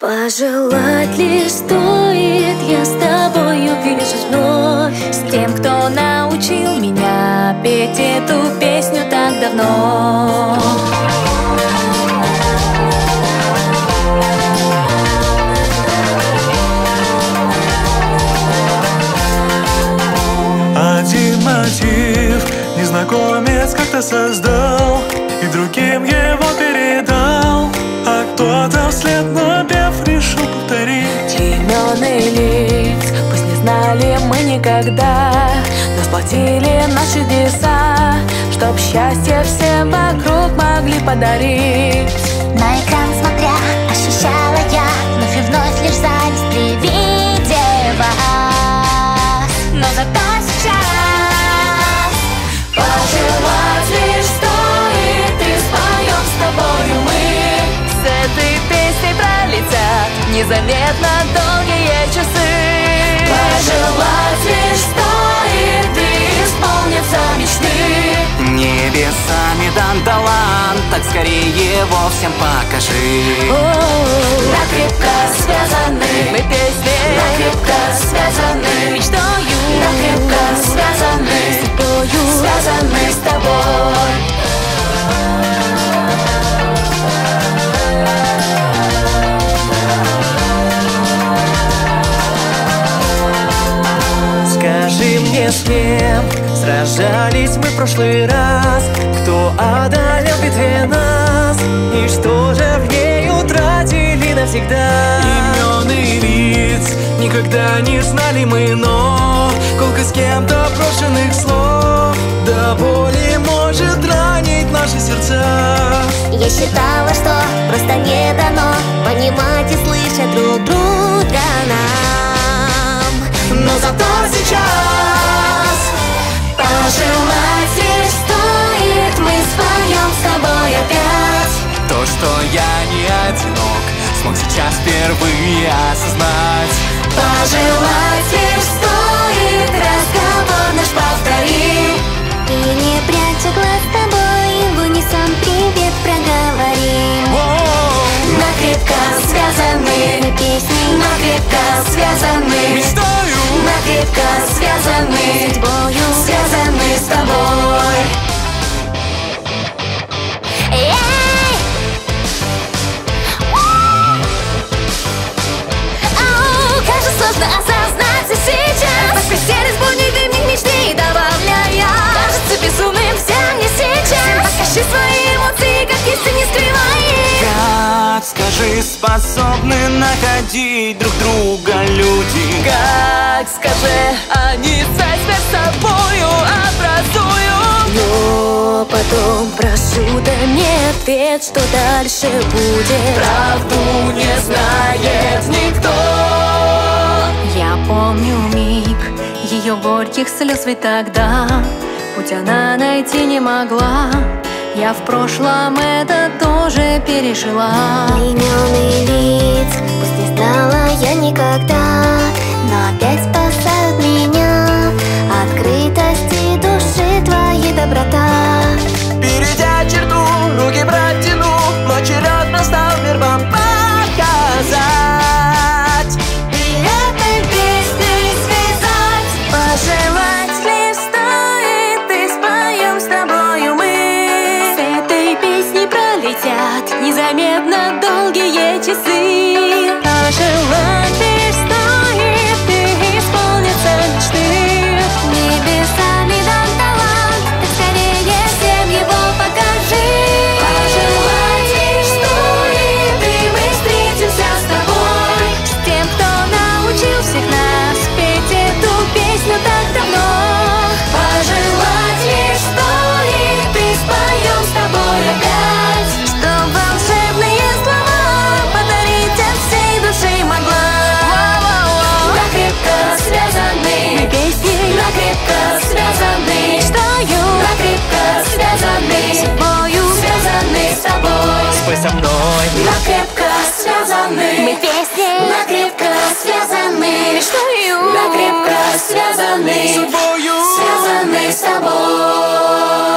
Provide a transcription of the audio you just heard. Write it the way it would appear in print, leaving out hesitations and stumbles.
Пожелать лишь стоит, я с тобою вижу вновь. С тем, кто научил меня петь эту песню так давно. Один мотив незнакомец как-то создал и другим его передал, а кто-то вслед напев решил повторить. Имен и лиц пусть не знали мы никогда, но сплотили наши чудеса, чтоб счастье всем вокруг могли подарить. На экран смотря, ощущала я вновь и вновь лишь зависть при виде вас. Но зато сейчас пожелать лишь стоит, и споем с тобою мы. С этой песней пролетят незаметно долгие часы. Пожелать лишь стоит, и исполнятся мечты. Небесами дан талант, так скорее его всем покажи. Накрепко связаны Мы песней, накрепко связаны мечтою, накрепко связаны судьбою, связаны с тобой. Скажи мне, с кем сражались мы в прошлый раз, кто одолел в битве нас, и что же в ней утратили навсегда. Имен и лиц никогда не знали мы, но колко с кем-то брошенных слов до боли может ранить наши сердца. Я считала, что просто не дано понимать и слышать друг друга нам. Но зато сейчас пожелать лишь стоит, мы споем с тобой опять. То, что я не одинок, смог сейчас впервые осознать. Пожелать лишь стоит, разговор наш повтори. И не пряча глаз с тобой, в унисон привет проговорим. Накрепко связаны Мы песней, накрепко связаны Мечтаю, накрепко связаны судьбою, связаны с тобой. Эй! Ау, кажется, сложно осознать все сейчас. Воскресенье, будний дневник мечты добавляя. Кажется безумным вся мне сейчас. Покажи свои эмоции, как есть, и не скрывай их. как, скажи, способны находить друг друга люди? Как, скажи, они связь между собою образуют. Но потом прошу, дай мне ответ, что дальше будет. Правду не знает никто. Я помню миг ее горьких слез, ведь тогда путь она найти не могла. Я в прошлом это тоже пережила. Имен и лиц пусть не знала я никогда, но опять спасают меня открытости души, твоей доброта. Перейдя черту, руки протяну, мой черед настал мир вам показать. И этой песней связать. Пожелать лишь стоит, и споем с тобою мы. С этой песней пролетят незаметно долгие часы. Пожелать лишь стоит, и исполнятся мечты. Небесами дан талант, так скорее всем его покажи. Пожелать лишь стоит, и мы встретимся с тобой. С тем, кто научил всех нас петь эту песню так давно. Пожелать лишь стоит, и споем с тобой опять. Чтоб волшебные слова подарить от всей души могла. Накрепко связаны Мы песней, накрепко связаны мечтою, накрепко связаны судьбою, связаны с тобой. Спой со мной, Накрепко связаны Мы песней, накрепко связаны мечтою, накрепко связаны судьбою. связаны с тобой.